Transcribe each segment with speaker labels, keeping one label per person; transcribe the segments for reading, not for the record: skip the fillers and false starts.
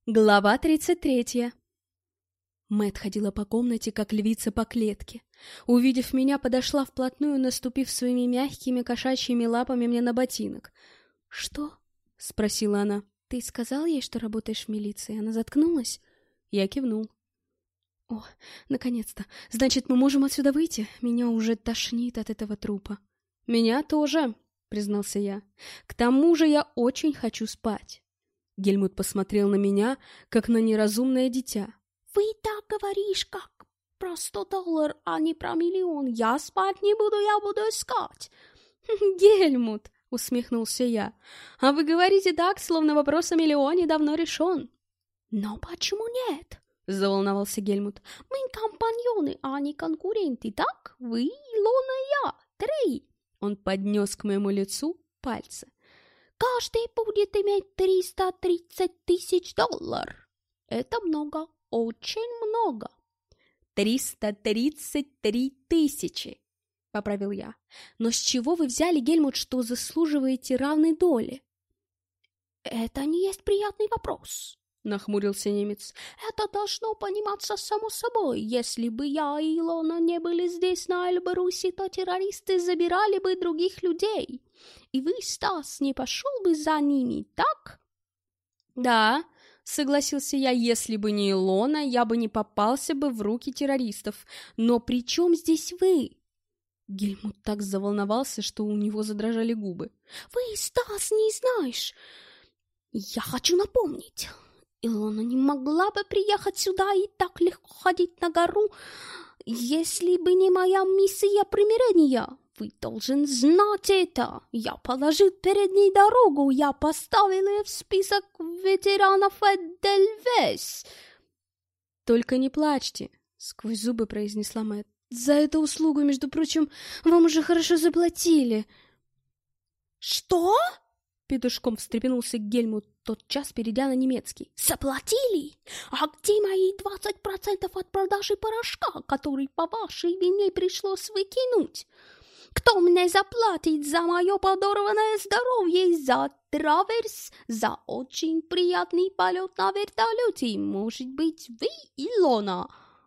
Speaker 1: Глава 33. Мэтт ходила по комнате, как львица по клетке. Увидев меня, подошла вплотную, наступив своими мягкими кошачьими лапами мне на ботинок. «Что?» — спросила она. «Ты сказал ей, что работаешь в милиции?» Она заткнулась. Я кивнул. «О, наконец-то! Значит, мы можем отсюда выйти? Меня уже тошнит от этого трупа». «Меня тоже», — признался я. «К тому же я очень хочу спать». Гельмут посмотрел на меня, как на неразумное дитя.
Speaker 2: «Вы так говоришь, как про $100, а не про миллион. Я спать не буду, я буду искать».
Speaker 1: «Гельмут!» — усмехнулся я. «А вы говорите так, словно вопрос о миллионе давно решен».
Speaker 2: «Но почему нет?»
Speaker 1: — заволновался Гельмут.
Speaker 2: «Мы компаньоны, а не конкуренты, так? Вы, Илона и я. 3».
Speaker 1: Он поднес к моему лицу пальцы.
Speaker 2: «Каждый будет иметь $330 000. Это много, очень много».
Speaker 1: 333 000, поправил я. «Но с чего вы взяли, Гельмут, что заслуживаете равной доли?»
Speaker 2: «Это не есть приятный вопрос», —
Speaker 1: нахмурился немец.
Speaker 2: «Это должно пониматься само собой. Если бы я и Илона не были здесь, на Эльбрусе, то террористы забирали бы других людей. И вы, Стас, не пошел бы за ними, так?»
Speaker 1: «Да», — согласился я, — «если бы не Илона, я бы не попался бы в руки террористов. Но при чем здесь вы?» Гельмут так заволновался, что у него задрожали губы.
Speaker 2: «Вы, Стас, не знаешь. Я хочу напомнить. Илона не могла бы приехать сюда и так легко ходить на гору, если бы не моя миссия примирения. Вы должен знать это. Я положил перед ней дорогу, я поставил ее в список ветеранов Эдельвейс».
Speaker 1: «Только не плачьте», — сквозь зубы произнесла Мэтт. «За эту услугу, между прочим, вам уже хорошо заплатили».
Speaker 2: «Что?»
Speaker 1: — петушком встрепенулся Гельмут, тотчас перейдя на немецкий.
Speaker 2: «Заплатили? А где мои 20% от продажи порошка, который по вашей вине пришлось выкинуть? Кто мне заплатит за мое подорванное здоровье, за траверс, за очень приятный полет на вертолете? Может быть, вы, Илона?»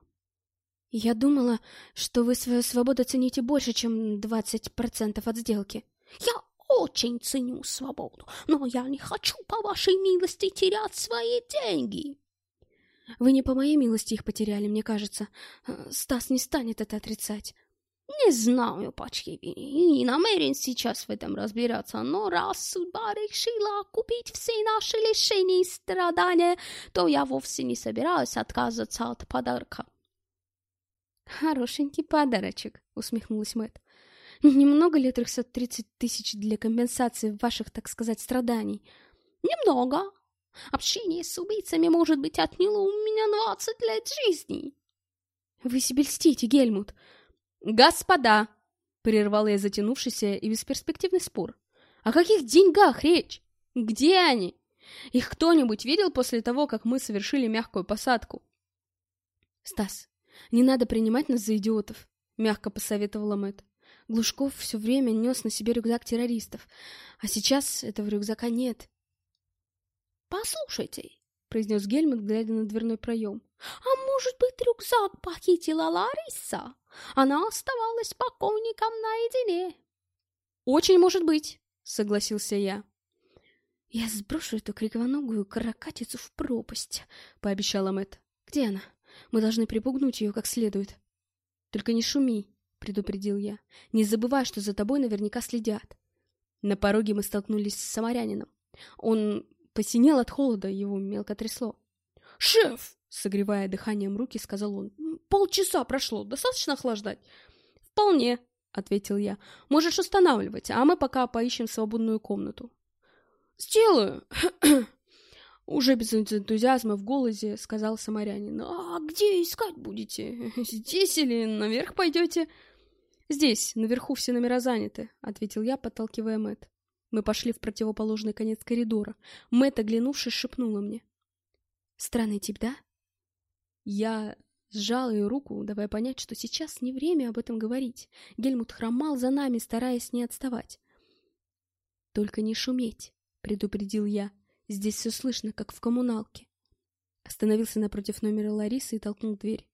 Speaker 1: «Я думала, что вы свою свободу цените больше, чем 20% от сделки».
Speaker 2: «Я очень ценю свободу, но я не хочу, по вашей милости, терять свои деньги».
Speaker 1: «Вы не по моей милости их потеряли, мне кажется. Стас не станет это отрицать».
Speaker 2: «Не знаю, по чьей вине, и не намерен сейчас в этом разбираться, но раз судьба решила окупить все наши лишения и страдания, то я вовсе не собираюсь отказываться от подарка».
Speaker 1: «Хорошенький подарочек», — усмехнулась Мэтт. «Немного ли 330 000 для компенсации ваших, так сказать, страданий?»
Speaker 2: «Немного. Общение с убийцами, может быть, отняло у меня 20 лет жизни».
Speaker 1: «Вы себе льстите, Гельмут». «Господа!» — прервал я затянувшийся и бесперспективный спор. «О каких деньгах речь? Где они? Их кто-нибудь видел после того, как мы совершили мягкую посадку?» «Стас, не надо принимать нас за идиотов», — мягко посоветовала Мэтт. «Глушков все время нес на себе рюкзак террористов, а сейчас этого рюкзака нет».
Speaker 2: «Послушайте», —
Speaker 1: произнес Гельмут, глядя на дверной проем.
Speaker 2: «А может быть, рюкзак похитила Лариса? Она оставалась с покойником наедине».
Speaker 1: «Очень может быть», — согласился я. «Я сброшу эту криковоногую каракатицу в пропасть», — пообещала Мэтт. «Где она? Мы должны припугнуть ее как следует». «Только не шуми», — предупредил я. «Не забывай, что за тобой наверняка следят». На пороге мы столкнулись с самарянином. Он посинел от холода, его мелко трясло.
Speaker 2: «Шеф!»
Speaker 1: — согревая дыханием руки, сказал он. «Полчаса прошло, достаточно охлаждать?» «Вполне», — ответил я. «Можешь устанавливать, а мы пока поищем свободную комнату». «Сделаю!» Уже без энтузиазма в голосе сказал самарянин. «А где искать будете? Здесь или наверх пойдете?» «Здесь, наверху все номера заняты», — ответил я, подталкивая Мэтт. Мы пошли в противоположный конец коридора. Мэтт, оглянувшись, шепнула мне. «Странный тип, да?» Я сжал ее руку, давая понять, что сейчас не время об этом говорить. Гельмут хромал за нами, стараясь не отставать. «Только не шуметь», — предупредил я. «Здесь все слышно, как в коммуналке». Остановился напротив номера Ларисы и толкнул дверь.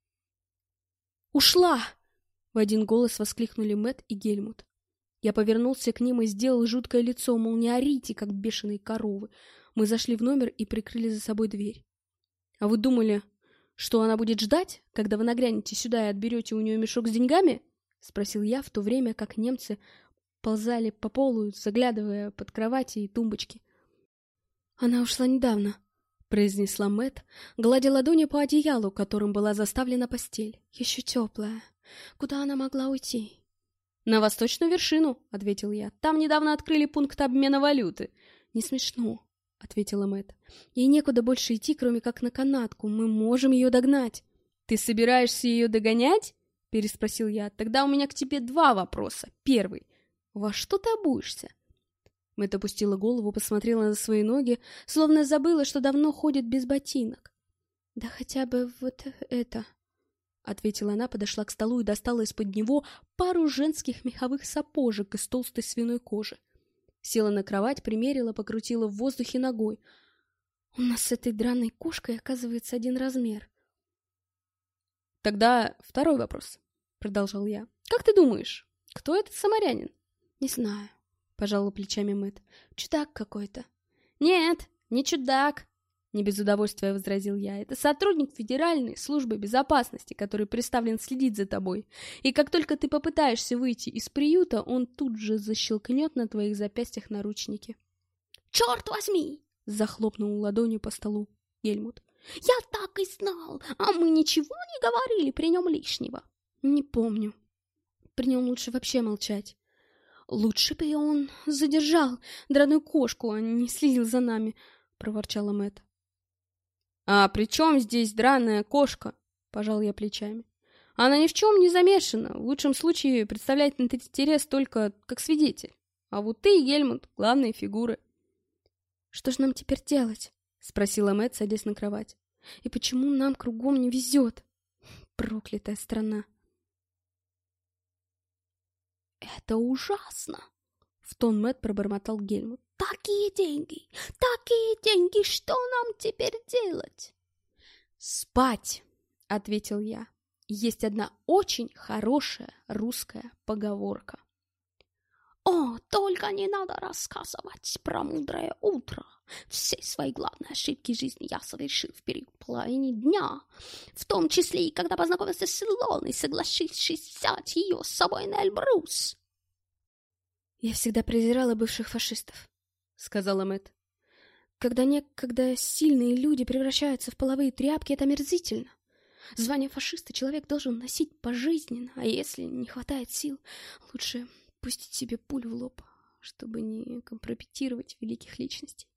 Speaker 1: «Ушла!» — в один голос воскликнули Мэтт и Гельмут. Я повернулся к ним и сделал жуткое лицо, мол, не орите, как бешеные коровы. Мы зашли в номер и прикрыли за собой дверь. «А вы думали, что она будет ждать, когда вы нагрянете сюда и отберете у нее мешок с деньгами?» — спросил я, в то время как немцы ползали по полу, заглядывая под кровати и тумбочки. «Она ушла недавно», — произнесла Мэтт, гладя ладони по одеялу, которым была заставлена постель. «Еще теплая. Куда она могла уйти?» «На восточную вершину», — ответил я. «Там недавно открыли пункт обмена валюты». «Не смешно», — ответила Мэтт. «Ей некуда больше идти, кроме как на канатку. Мы можем ее догнать». «Ты собираешься ее догонять?» — переспросил я. «Тогда у меня к тебе два вопроса. Первый. Во что ты обуешься?» Мэтт опустила голову, посмотрела на свои ноги, словно забыла, что давно ходит без ботинок. «Да хотя бы вот это», — ответила она, подошла к столу и достала из-под него пару женских меховых сапожек из толстой свиной кожи. Села на кровать, примерила, покрутила в воздухе ногой. «У нас с этой драной кошкой, оказывается, один размер». «Тогда второй вопрос», — продолжал я. «Как ты думаешь, кто этот самарянин?» «Не знаю», — пожала плечами Мэтт. «Чудак какой-то». «Нет, не чудак», — не без удовольствия возразил я. «Это сотрудник Федеральной службы безопасности, который приставлен следить за тобой. И как только ты попытаешься выйти из приюта, он тут же защелкнет на твоих запястьях наручники».
Speaker 2: «Черт возьми!» —
Speaker 1: захлопнул ладонью по столу Гельмут.
Speaker 2: «Я так и знал! А мы ничего не говорили при нем лишнего?»
Speaker 1: «Не помню. При нем лучше вообще молчать». «Лучше бы он задержал драную кошку, а не следил за нами», — проворчала Мэтт. «А при чем здесь драная кошка?» — пожал я плечами. «Она ни в чем не замешана, в лучшем случае представляет интерес только как свидетель. А вот ты и Гельмут — главные фигуры». «Что же нам теперь делать?» — спросила Мэтт, садясь на кровать. «И почему нам кругом не везет? Проклятая страна!»
Speaker 2: «Это ужасно!»
Speaker 1: — в тон Мэтт пробормотал Гельмут.
Speaker 2: Такие деньги, что нам теперь делать?»
Speaker 1: «Спать!» — ответил я. «Есть одна очень хорошая русская поговорка».
Speaker 2: «О, только не надо рассказывать про мудрое утро. Все свои главные ошибки жизни я совершил в период половины дня, в том числе и когда познакомился с Илоной, согласившись взять ее с собой на Эльбрус».
Speaker 1: «Я всегда презирала бывших фашистов», — сказала Мэтт. «Когда сильные люди превращаются в половые тряпки, это омерзительно. Звание фашиста человек должен носить пожизненно, а если не хватает сил, лучше пустить себе пулю в лоб, чтобы не компрометировать великих личностей.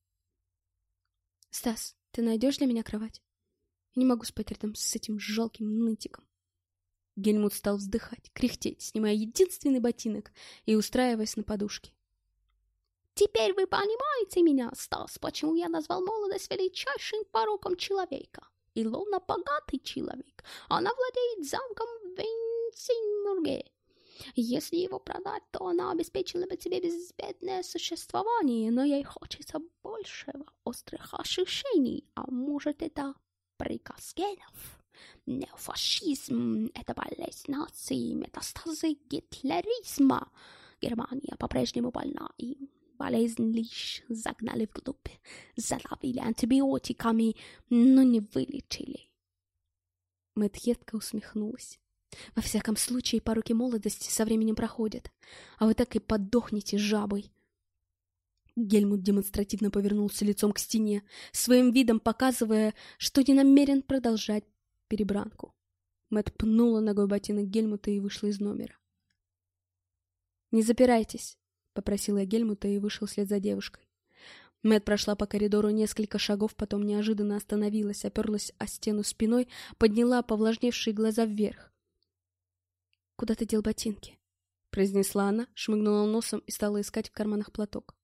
Speaker 1: Стас, ты найдешь для меня кровать? Я не могу спать рядом с этим жалким нытиком». Гельмут стал вздыхать, кряхтеть, снимая единственный ботинок и устраиваясь на подушке.
Speaker 2: «Теперь вы понимаете меня, Стас, почему я назвал молодость величайшим пороком человека? Илона богатый человек. Она владеет замком в Вейнсинмурге. Если его продать, то она обеспечила бы себе безбедное существование, но ей хочется большего, острых ощущений, а может, это приказ генов? Неофашизм — это болезнь нации, метастазы гитлеризма. Германия по-прежнему больна, и болезнь лишь загнали вглубь, задавили антибиотиками, но не вылечили».
Speaker 1: Мэтт едко усмехнулась. «Во всяком случае, пороки молодости со временем проходят, а вы так и подохнете жабой». Гельмут демонстративно повернулся лицом к стене, своим видом показывая, что не намерен продолжать перебранку. Мэтт пнула ногой ботинок Гельмута и вышла из номера. «Не запирайтесь», — попросила я Гельмута и вышел вслед за девушкой. Мэтт прошла по коридору несколько шагов, потом неожиданно остановилась, оперлась о стену спиной, подняла повлажневшие глаза вверх. «Куда ты дел ботинки?» — произнесла она, шмыгнула носом и стала искать в карманах платок.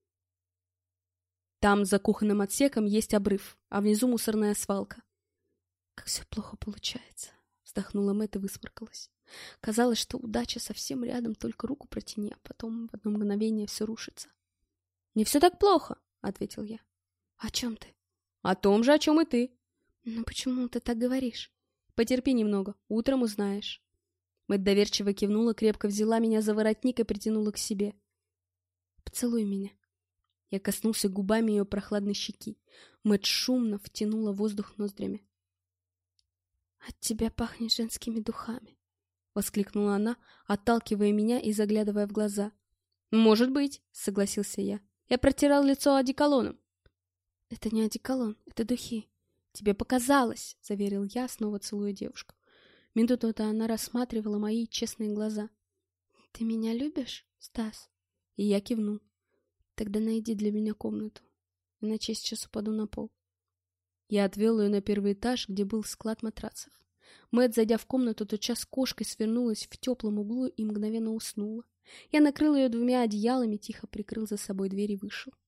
Speaker 1: «Там за кухонным отсеком есть обрыв, а внизу мусорная свалка». «Как все плохо получается», — вздохнула Мэтт и высморкалась. Казалось, что удача совсем рядом, только руку протяни, а потом в одно мгновение все рушится. «Не все так плохо», — ответил я. «О чем ты?» «О том же, о чем и ты». «Ну почему ты так говоришь?» «Потерпи немного, утром узнаешь». Мэтт доверчиво кивнула, крепко взяла меня за воротник и притянула к себе. «Поцелуй меня». Я коснулся губами ее прохладной щеки. Мэтт шумно втянула воздух ноздрями. «От тебя пахнет женскими духами», — воскликнула она, отталкивая меня и заглядывая в глаза. «Может быть», — согласился я. «Я протирал лицо одеколоном». «Это не одеколон, это духи». «Тебе показалось», — заверил я, снова целуя девушку. Минуту-то она рассматривала мои честные глаза. «Ты меня любишь, Стас?» И я кивнул. «Тогда найди для меня комнату, иначе я сейчас упаду на пол». Я отвел ее на первый этаж, где был склад матрацев. Мэтт, зайдя в комнату, тотчас кошкой свернулась в теплом углу и мгновенно уснула. Я накрыл ее 2 одеялами, тихо прикрыл за собой дверь и вышел.